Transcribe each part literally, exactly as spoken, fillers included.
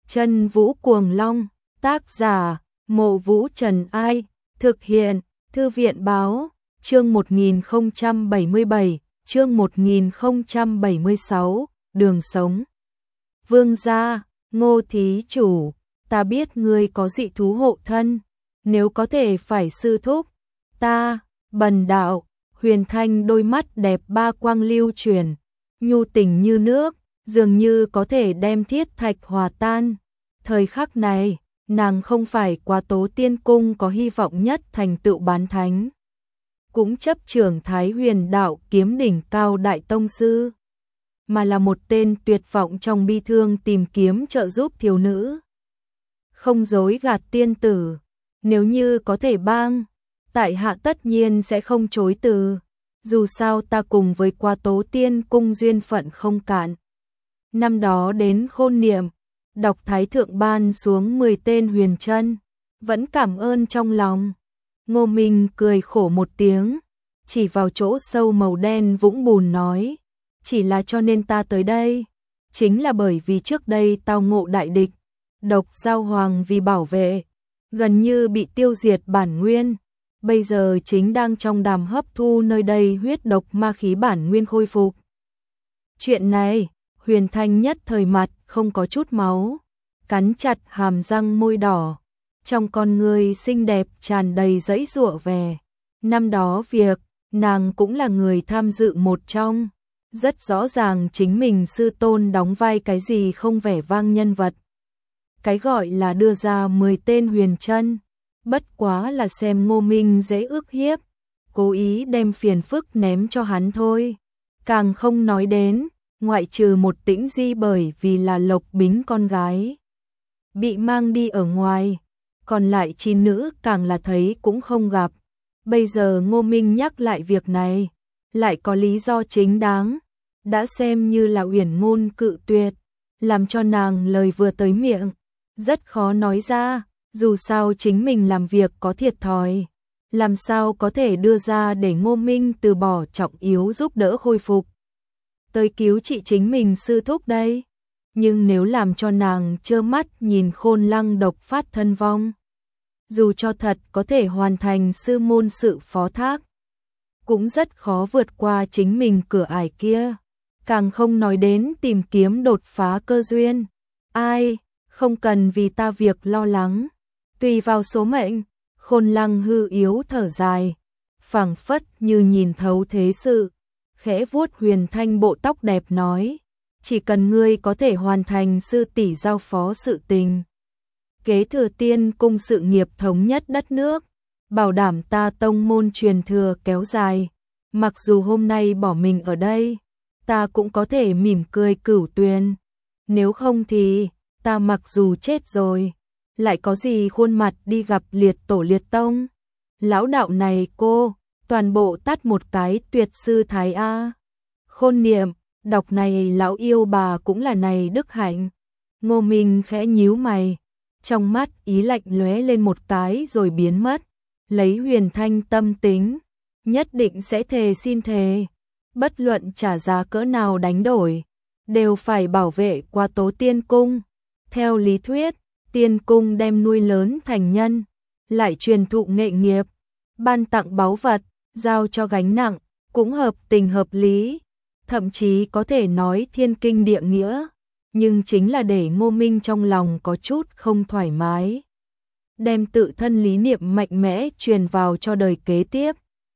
Chân Vũ Cuồng Long, tác giả, Mộ Vũ Trần Ai, thực hiện, Thư viện Báo, chương một nghìn không trăm bảy mươi bảy, chương một nghìn không trăm bảy mươi sáu, đường sống. Vương gia, Ngô thí chủ, ta biết ngươi có dị thú hộ thân, nếu có thể phải sư thúc, ta, Bần đạo, Huyền Thanh đôi mắt đẹp ba quang lưu chuyển, nhu tình như nước, dường như có thể đem thiết thạch hòa tan. Thời khắc này, nàng không phải Quá Tố Tiên Cung có hy vọng nhất thành tựu bán thánh, cũng chấp trưởng Thái Huyền Đạo kiếm đỉnh cao đại tông sư, mà là một tên tuyệt vọng trong bi thương tìm kiếm trợ giúp thiếu nữ. Không dối gạt tiên tử, nếu như có thể bang, tại hạ tất nhiên sẽ không chối từ, dù sao ta cùng với Quá Tố Tiên Cung duyên phận không cạn. Năm đó đến Khôn Niệm, đọc Thái Thượng ban xuống mười tên huyền chân, vẫn cảm ơn trong lòng. Ngô Minh cười khổ một tiếng, chỉ vào chỗ sâu màu đen vũng bùn nói, chỉ là cho nên ta tới đây, chính là bởi vì trước đây tao ngộ đại địch, Độc Giao Hoàng vì bảo vệ, gần như bị tiêu diệt bản nguyên, bây giờ chính đang trong đàm hấp thu nơi đây huyết độc ma khí bản nguyên khôi phục. Chuyện này, Huyền Thanh nhất thời mặt không có chút máu, cắn chặt hàm răng môi đỏ, trong con người xinh đẹp tràn đầy dãy giụa về. Năm đó việc, nàng cũng là người tham dự một trong, rất rõ ràng chính mình sư tôn đóng vai cái gì không vẻ vang nhân vật. Cái gọi là đưa ra mười tên huyền chân, bất quá là xem Ngô Minh dễ ức hiếp, cố ý đem phiền phức ném cho hắn thôi. Càng không nói đến, ngoại trừ một Tĩnh Di bởi vì là Lộc Bính con gái bị mang đi ở ngoài, còn lại chi nữ càng là thấy cũng không gặp. Bây giờ Ngô Minh nhắc lại việc này, lại có lý do chính đáng, đã xem như là uyển ngôn cự tuyệt, làm cho nàng lời vừa tới miệng, rất khó nói ra, dù sao chính mình làm việc có thiệt thòi, làm sao có thể đưa ra để Ngô Minh từ bỏ trọng yếu giúp đỡ khôi phục, tới cứu trị chính mình sư thúc đây. Nhưng nếu làm cho nàng trơ mắt nhìn Khôn Lăng độc phát thân vong, dù cho thật có thể hoàn thành sư môn sự phó thác, cũng rất khó vượt qua chính mình cửa ải kia, càng không nói đến tìm kiếm đột phá cơ duyên. Ai, không cần vì ta việc lo lắng, tùy vào số mệnh. Khôn Lăng hư yếu thở dài, phảng phất như nhìn thấu thế sự, khẽ vuốt Huyền Thanh bộ tóc đẹp nói, chỉ cần ngươi có thể hoàn thành sư tỷ giao phó sự tình, kế thừa Tiên Cung sự nghiệp thống nhất đất nước, bảo đảm ta tông môn truyền thừa kéo dài, mặc dù hôm nay bỏ mình ở đây, ta cũng có thể mỉm cười cửu tuyền, nếu không thì ta mặc dù chết rồi, lại có gì khuôn mặt đi gặp liệt tổ liệt tông. Lão đạo này cô, toàn bộ tát một cái tuyệt sư thái A. Khôn Niệm, đọc này lão yêu bà cũng là này đức hạnh. Ngô Minh khẽ nhíu mày, trong mắt ý lạnh lóe lên một cái rồi biến mất, lấy Huyền Thanh tâm tính, nhất định sẽ thề xin thề, bất luận trả giá cỡ nào đánh đổi, đều phải bảo vệ Quá Tố Tiên Cung. Theo lý thuyết, Tiên Cung đem nuôi lớn thành nhân, lại truyền thụ nghệ nghiệp, ban tặng báu vật, giao cho gánh nặng, cũng hợp tình hợp lý, thậm chí có thể nói thiên kinh địa nghĩa, nhưng chính là để Ngô Minh trong lòng có chút không thoải mái, đem tự thân lý niệm mạnh mẽ truyền vào cho đời kế tiếp.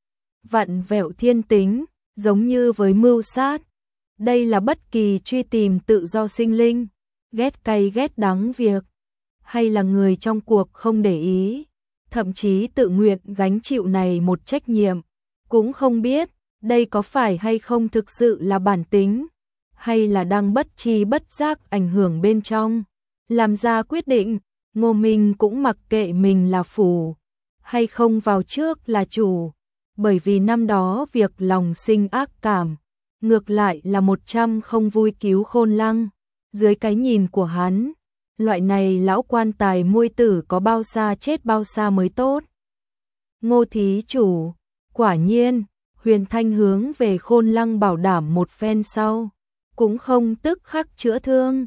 Vặn vẹo thiên tính, giống như với mưu sát, đây là bất kỳ truy tìm tự do sinh linh, ghét cay ghét đắng việc, hay là người trong cuộc không để ý, thậm chí tự nguyện gánh chịu này một trách nhiệm, cũng không biết đây có phải hay không thực sự là bản tính, hay là đang bất tri bất giác ảnh hưởng bên trong, làm ra quyết định. Ngô Minh cũng mặc kệ mình là phù hay không vào trước là chủ, bởi vì năm đó việc lòng sinh ác cảm, ngược lại là một trăm không vui cứu Khôn Lăng. Dưới cái nhìn của hắn, loại này lão quan tài muôi tử có bao xa chết bao xa mới tốt. Ngô thí chủ, quả nhiên, Huyền Thanh hướng về Khôn Lăng bảo đảm một phen sau, cũng không tức khắc chữa thương,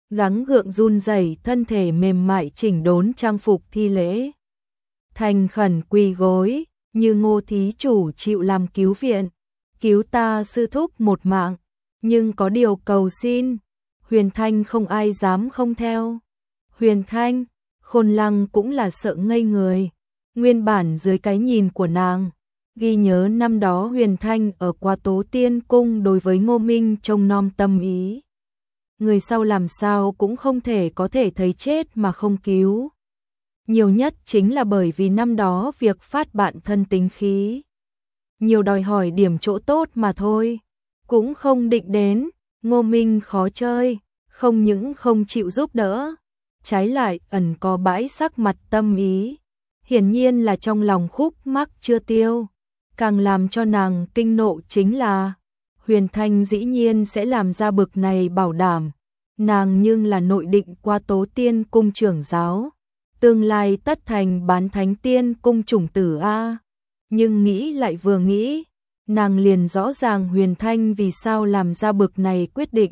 gắng gượng run rẩy thân thể mềm mại chỉnh đốn trang phục thi lễ. Thành khẩn quỳ gối, như Ngô thí chủ chịu làm cứu viện, cứu ta sư thúc một mạng, nhưng có điều cầu xin. Huyền Thanh không ai dám không theo. Huyền Thanh, Khôn Lăng cũng là sợ ngây người. Nguyên bản dưới cái nhìn của nàng, ghi nhớ năm đó Huyền Thanh ở qua Tố Tiên Cung đối với Ngô Minh trông nom tâm ý. Người sau làm sao cũng không thể có thể thấy chết mà không cứu. Nhiều nhất chính là bởi vì năm đó việc phát bạn thân tính khí. Nhiều đòi hỏi điểm chỗ tốt mà thôi. Cũng không định đến, Ngô Minh khó chơi, không những không chịu giúp đỡ, trái lại ẩn có bãi sắc mặt tâm ý. Hiển nhiên là trong lòng khúc mắc chưa tiêu. Càng làm cho nàng kinh nộ chính là Huyền Thanh dĩ nhiên sẽ làm ra bực này bảo đảm. Nàng nhưng là nội định qua Tố Tiên Cung trưởng giáo, tương lai tất thành bán thánh tiên cung chủng tử a. Nhưng nghĩ lại vừa nghĩ, nàng liền rõ ràng Huyền Thanh vì sao làm ra bực này quyết định.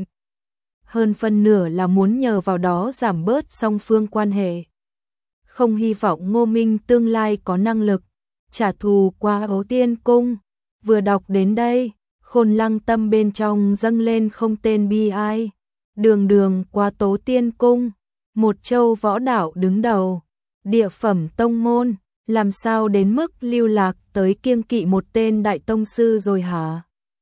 Hơn phân nửa là muốn nhờ vào đó giảm bớt song phương quan hệ. Không hy vọng Ngô Minh tương lai có năng lực trả thù qua Tố Tiên Cung. Vừa đọc đến đây, Khôn Lăng tâm bên trong dâng lên không tên bi ai. Đường đường qua Tố Tiên Cung, một châu võ đạo đứng đầu, địa phẩm tông môn, làm sao đến mức lưu lạc tới kiêng kỵ một tên đại tông sư rồi hả?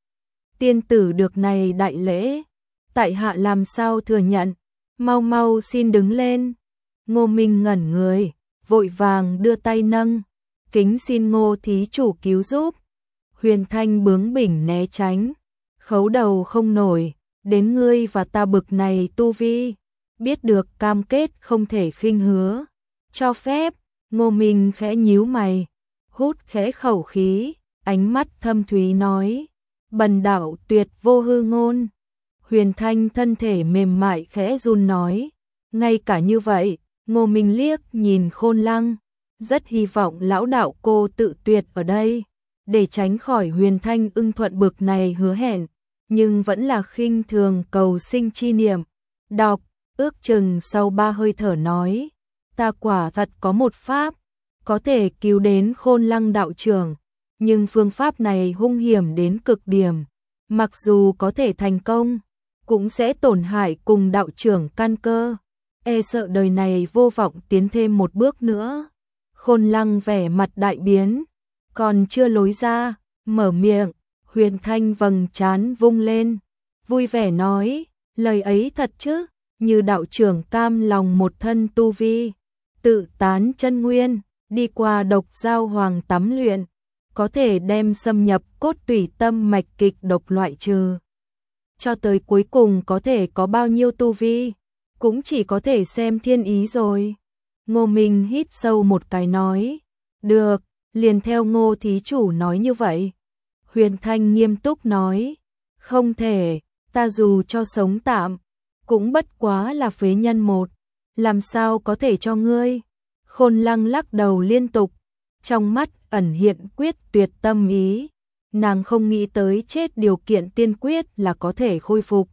Tiên tử được này đại lễ, tại hạ làm sao thừa nhận, mau mau xin đứng lên. Ngô Minh ngẩn người, vội vàng đưa tay nâng, kính xin Ngô thí chủ cứu giúp. Huyền Thanh bướng bỉnh né tránh, khấu đầu không nổi, đến ngươi và ta bực này tu vi, biết được cam kết không thể khinh hứa, cho phép. Ngô Minh khẽ nhíu mày, hút khẽ khẩu khí, ánh mắt thâm thúy nói, bần đạo tuyệt vô hư ngôn. Huyền Thanh thân thể mềm mại khẽ run nói, ngay cả như vậy. Ngô Minh liếc nhìn Khôn Lăng, rất hy vọng lão đạo cô tự tuyệt ở đây, để tránh khỏi Huyền Thanh ưng thuận bực này hứa hẹn, nhưng vẫn là khinh thường cầu sinh chi niệm. Đọc, ước chừng sau ba hơi thở nói, ta quả thật có một pháp, có thể cứu đến Khôn Lăng đạo trưởng, nhưng phương pháp này hung hiểm đến cực điểm, mặc dù có thể thành công, cũng sẽ tổn hại cùng đạo trưởng căn cơ, e sợ đời này vô vọng tiến thêm một bước nữa. Khôn Lăng vẻ mặt đại biến, còn chưa lối ra, mở miệng, Huyền Thanh vầng trán vung lên, vui vẻ nói, lời ấy thật chứ, như đạo trưởng cam lòng một thân tu vi, tự tán chân nguyên, đi qua độc giao hoàng tắm luyện, có thể đem xâm nhập cốt tủy tâm mạch kịch độc loại trừ. Cho tới cuối cùng có thể có bao nhiêu tu vi, cũng chỉ có thể xem thiên ý rồi. Ngô Minh hít sâu một cái nói, được, liền theo Ngô thí chủ nói như vậy. Huyền Thanh nghiêm túc nói, không thể, ta dù cho sống tạm, cũng bất quá là phế nhân một, làm sao có thể cho ngươi. Khôn Lăng lắc đầu liên tục, trong mắt ẩn hiện quyết tuyệt tâm ý, nàng không nghĩ tới chết điều kiện tiên quyết là có thể khôi phục.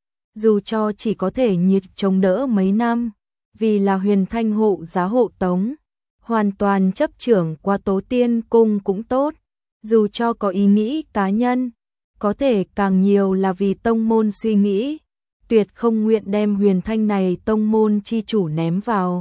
Dù cho chỉ có thể nhiệt chống đỡ mấy năm, vì là Huyền Thanh hộ giá hộ tống, hoàn toàn chấp trưởng qua Tố Tiên Cung cũng tốt, dù cho có ý nghĩ cá nhân, có thể càng nhiều là vì tông môn suy nghĩ, tuyệt không nguyện đem Huyền Thanh này tông môn chi chủ ném vào.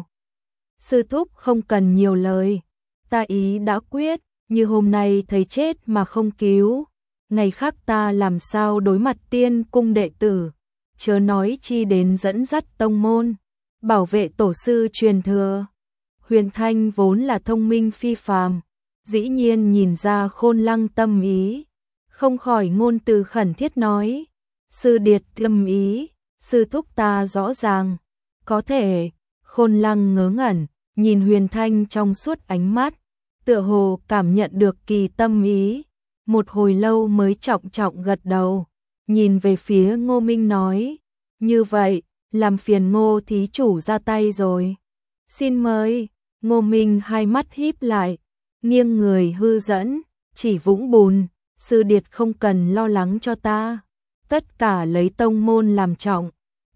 Sư thúc không cần nhiều lời, ta ý đã quyết, như hôm nay thấy chết mà không cứu, ngày khác ta làm sao đối mặt Tiên Cung đệ tử, chớ nói chi đến dẫn dắt tông môn, bảo vệ tổ sư truyền thừa. Huyền Thanh vốn là thông minh phi phàm, dĩ nhiên nhìn ra Khôn Lăng tâm ý, không khỏi ngôn từ khẩn thiết nói, sư điệt tâm ý, sư thúc ta rõ ràng, có thể. Khôn Lăng ngớ ngẩn, nhìn Huyền Thanh trong suốt ánh mắt, tựa hồ cảm nhận được kỳ tâm ý, một hồi lâu mới trọng trọng gật đầu, nhìn về phía Ngô Minh nói, như vậy, làm phiền Ngô thí chủ ra tay rồi. Xin mời. Ngô Minh hai mắt híp lại, nghiêng người hư dẫn, chỉ vũng bùn, sư điệt không cần lo lắng cho ta, tất cả lấy tông môn làm trọng,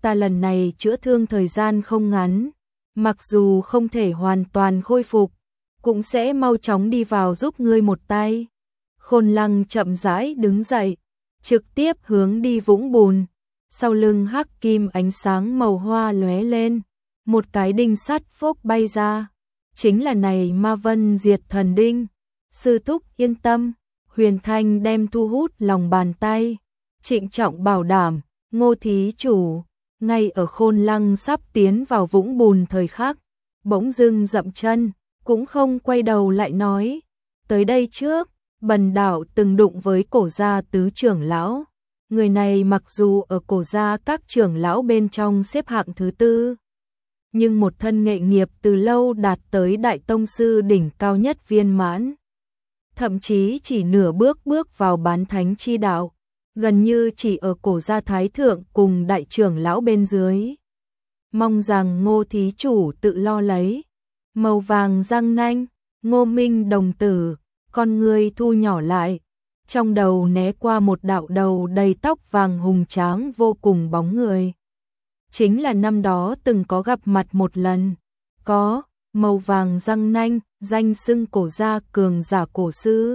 ta lần này chữa thương thời gian không ngắn, mặc dù không thể hoàn toàn khôi phục, cũng sẽ mau chóng đi vào giúp ngươi một tay. Khôn Lăng chậm rãi đứng dậy, trực tiếp hướng đi vũng bùn, sau lưng hắc kim ánh sáng màu hoa lóe lên, một cái đinh sắt phốc bay ra, chính là này Ma Vân Diệt Thần Đinh. Sư thúc yên tâm, Huyền Thanh đem thu hút lòng bàn tay, trịnh trọng bảo đảm, Ngô thí chủ, ngay ở Khôn Lăng sắp tiến vào vũng bùn thời khắc, bỗng dưng dậm chân, cũng không quay đầu lại nói, tới đây trước, bần đạo từng đụng với cổ gia tứ trưởng lão, người này mặc dù ở cổ gia các trưởng lão bên trong xếp hạng thứ tư, nhưng một thân nghệ nghiệp từ lâu đạt tới đại tông sư đỉnh cao nhất viên mãn. Thậm chí chỉ nửa bước bước vào bán thánh chi đạo, gần như chỉ ở cổ gia thái thượng cùng đại trưởng lão bên dưới. Mong rằng Ngô thí chủ tự lo lấy. Màu vàng răng nanh, Ngô Minh đồng tử, con người thu nhỏ lại, trong đầu né qua một đạo đầu đầy tóc vàng hùng tráng vô cùng bóng người. Chính là năm đó từng có gặp mặt một lần, có, màu vàng răng nanh, danh xưng cổ gia cường giả cổ sư.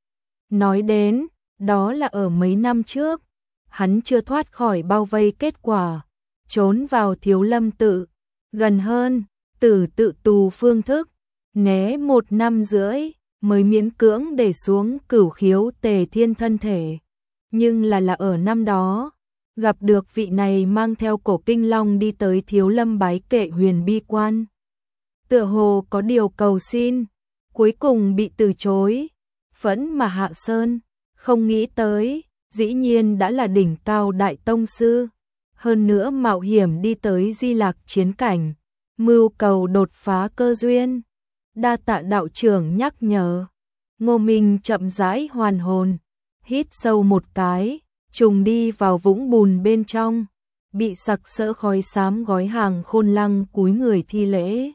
Nói đến, đó là ở mấy năm trước, hắn chưa thoát khỏi bao vây kết quả, trốn vào Thiếu Lâm tự, gần hơn, tử tự tù phương thức, né một năm rưỡi, mới miễn cưỡng để xuống Cửu Khiếu Tề Thiên thân thể. Nhưng là là ở năm đó, gặp được vị này mang theo cổ kinh long đi tới Thiếu Lâm bái kệ Huyền Bi Quan. Tựa hồ có điều cầu xin, cuối cùng bị từ chối, phẫn mà hạ sơn, không nghĩ tới, dĩ nhiên đã là đỉnh cao đại tông sư, hơn nữa mạo hiểm đi tới Di Lạc chiến cảnh, mưu cầu đột phá cơ duyên. Đa tạ đạo trưởng nhắc nhở. Ngô Minh chậm rãi hoàn hồn, hít sâu một cái, trùng đi vào vũng bùn bên trong, bị sặc sỡ khói xám gói hàng Khôn Lăng cúi người thi lễ.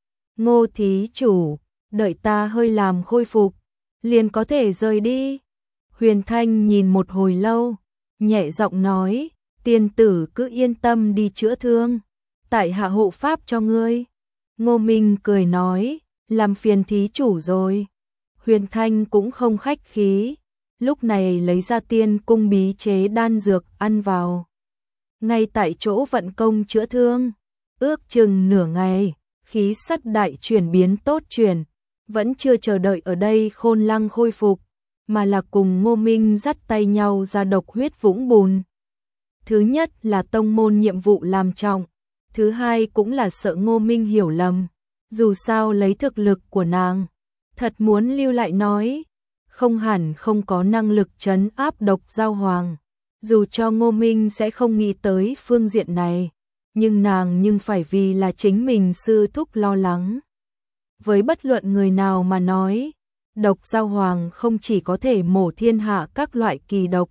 Ngô thí chủ, đợi ta hơi làm khôi phục, liền có thể rời đi. Huyền Thanh nhìn một hồi lâu, nhẹ giọng nói, tiên tử cứ yên tâm đi chữa thương, tại hạ hộ pháp cho ngươi. Ngô Minh cười nói, làm phiền thí chủ rồi. Huyền Thanh cũng không khách khí, lúc này lấy ra tiên cung bí chế đan dược ăn vào. Ngay tại chỗ vận công chữa thương, ước chừng nửa ngày, khí sắt đại chuyển biến tốt chuyển, vẫn chưa chờ đợi ở đây Khôn Lăng khôi phục, mà là cùng Ngô Minh dắt tay nhau ra độc huyết vũng bùn. Thứ nhất là tông môn nhiệm vụ làm trọng, thứ hai cũng là sợ Ngô Minh hiểu lầm, dù sao lấy thực lực của nàng, thật muốn lưu lại nói, không hẳn không có năng lực trấn áp độc giao hoàng, dù cho Ngô Minh sẽ không nghĩ tới phương diện này, nhưng nàng nhưng phải vì là chính mình sư thúc lo lắng. Với bất luận người nào mà nói, độc giao hoàng không chỉ có thể mổ thiên hạ các loại kỳ độc,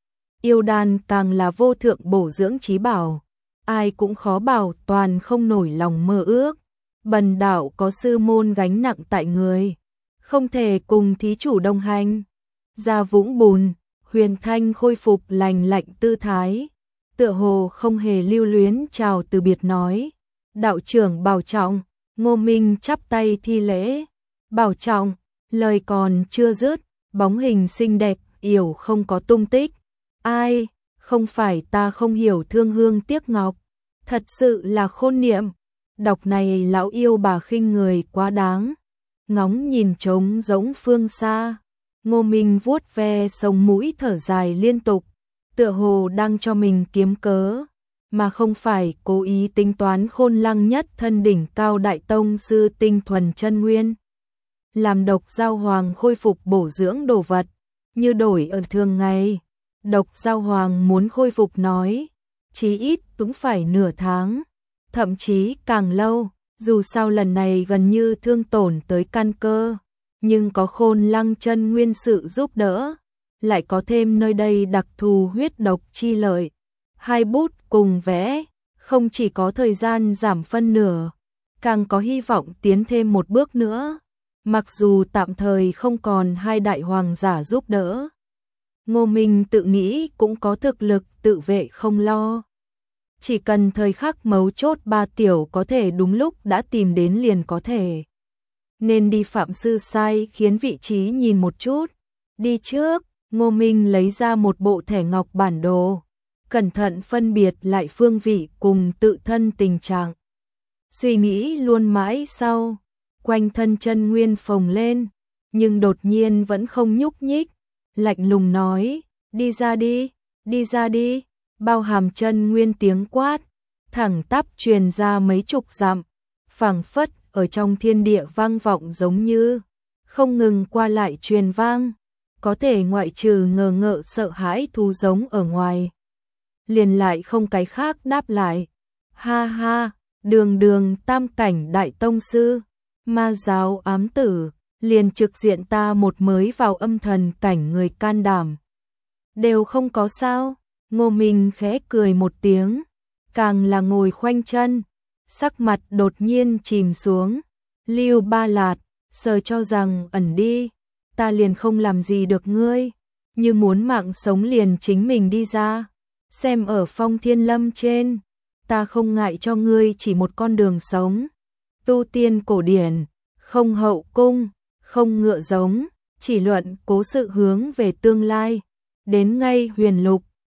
yêu đan càng là vô thượng bổ dưỡng trí bảo, ai cũng khó bảo toàn không nổi lòng mơ ước. Bần đạo có sư môn gánh nặng tại người, không thể cùng thí chủ đồng hành. Ra vũng bùn, Huyền Thanh khôi phục lành lạnh tư thái, tựa hồ không hề lưu luyến chào từ biệt nói, đạo trưởng bảo trọng. Ngô Minh chắp tay thi lễ, bảo trọng. Lời còn chưa dứt, bóng hình xinh đẹp yểu không có tung tích. Ai, không phải ta không hiểu thương hương tiếc ngọc, thật sự là khôn niệm. Đọc này lão yêu bà khinh người quá đáng. Ngóng nhìn trống giống phương xa, Ngô Minh vuốt ve sống mũi thở dài liên tục, tựa hồ đang cho mình kiếm cớ, mà không phải cố ý tính toán Khôn Lăng nhất thân đỉnh cao đại tông sư tinh thuần chân nguyên. Làm độc giao hoàng khôi phục bổ dưỡng đồ vật, như đổi ở thường ngày. Độc giao hoàng muốn khôi phục nói, chí ít cũng phải nửa tháng, thậm chí càng lâu, dù sao lần này gần như thương tổn tới căn cơ, nhưng có Khôn Lăng chân nguyên sự giúp đỡ, lại có thêm nơi đây đặc thù huyết độc chi lợi. Hai bút cùng vẽ, không chỉ có thời gian giảm phân nửa, càng có hy vọng tiến thêm một bước nữa. Mặc dù tạm thời không còn hai đại hoàng giả giúp đỡ, Ngô Minh tự nghĩ cũng có thực lực tự vệ không lo. chỉ cần thời khắc mấu chốt ba tiểu có thể đúng lúc đã tìm đến liền có thể. Nên đi Phạm Sư sai khiến vị trí nhìn một chút. Đi trước, Ngô Minh lấy ra một bộ thẻ ngọc bản đồ, cẩn thận phân biệt lại phương vị cùng tự thân tình trạng. Suy nghĩ luôn mãi sau, quanh thân chân nguyên phồng lên, nhưng đột nhiên vẫn không nhúc nhích, lạnh lùng nói, đi ra đi, đi ra đi, bao hàm chân nguyên tiếng quát, thẳng tắp truyền ra mấy chục dặm, phảng phất ở trong thiên địa vang vọng giống như không ngừng qua lại truyền vang, có thể ngoại trừ ngờ ngợ sợ hãi thú giống ở ngoài. Liền lại không cái khác đáp lại, ha ha, đường đường tam cảnh đại tông sư, ma giáo ám tử, liền trực diện ta một mới vào âm thần cảnh người can đảm. Đều không có sao, Ngô Minh khẽ cười một tiếng, càng là ngồi khoanh chân, sắc mặt đột nhiên chìm xuống, Lưu Ba Lạt, sờ cho rằng ẩn đi, ta liền không làm gì được ngươi, như muốn mạng sống liền chính mình đi ra, xem ở Phong Thiên Lâm trên, ta không ngại cho ngươi chỉ một con đường sống, tu tiên cổ điển, không hậu cung, không ngựa giống, chỉ luận cố sự hướng về tương lai, đến ngay huyền lục,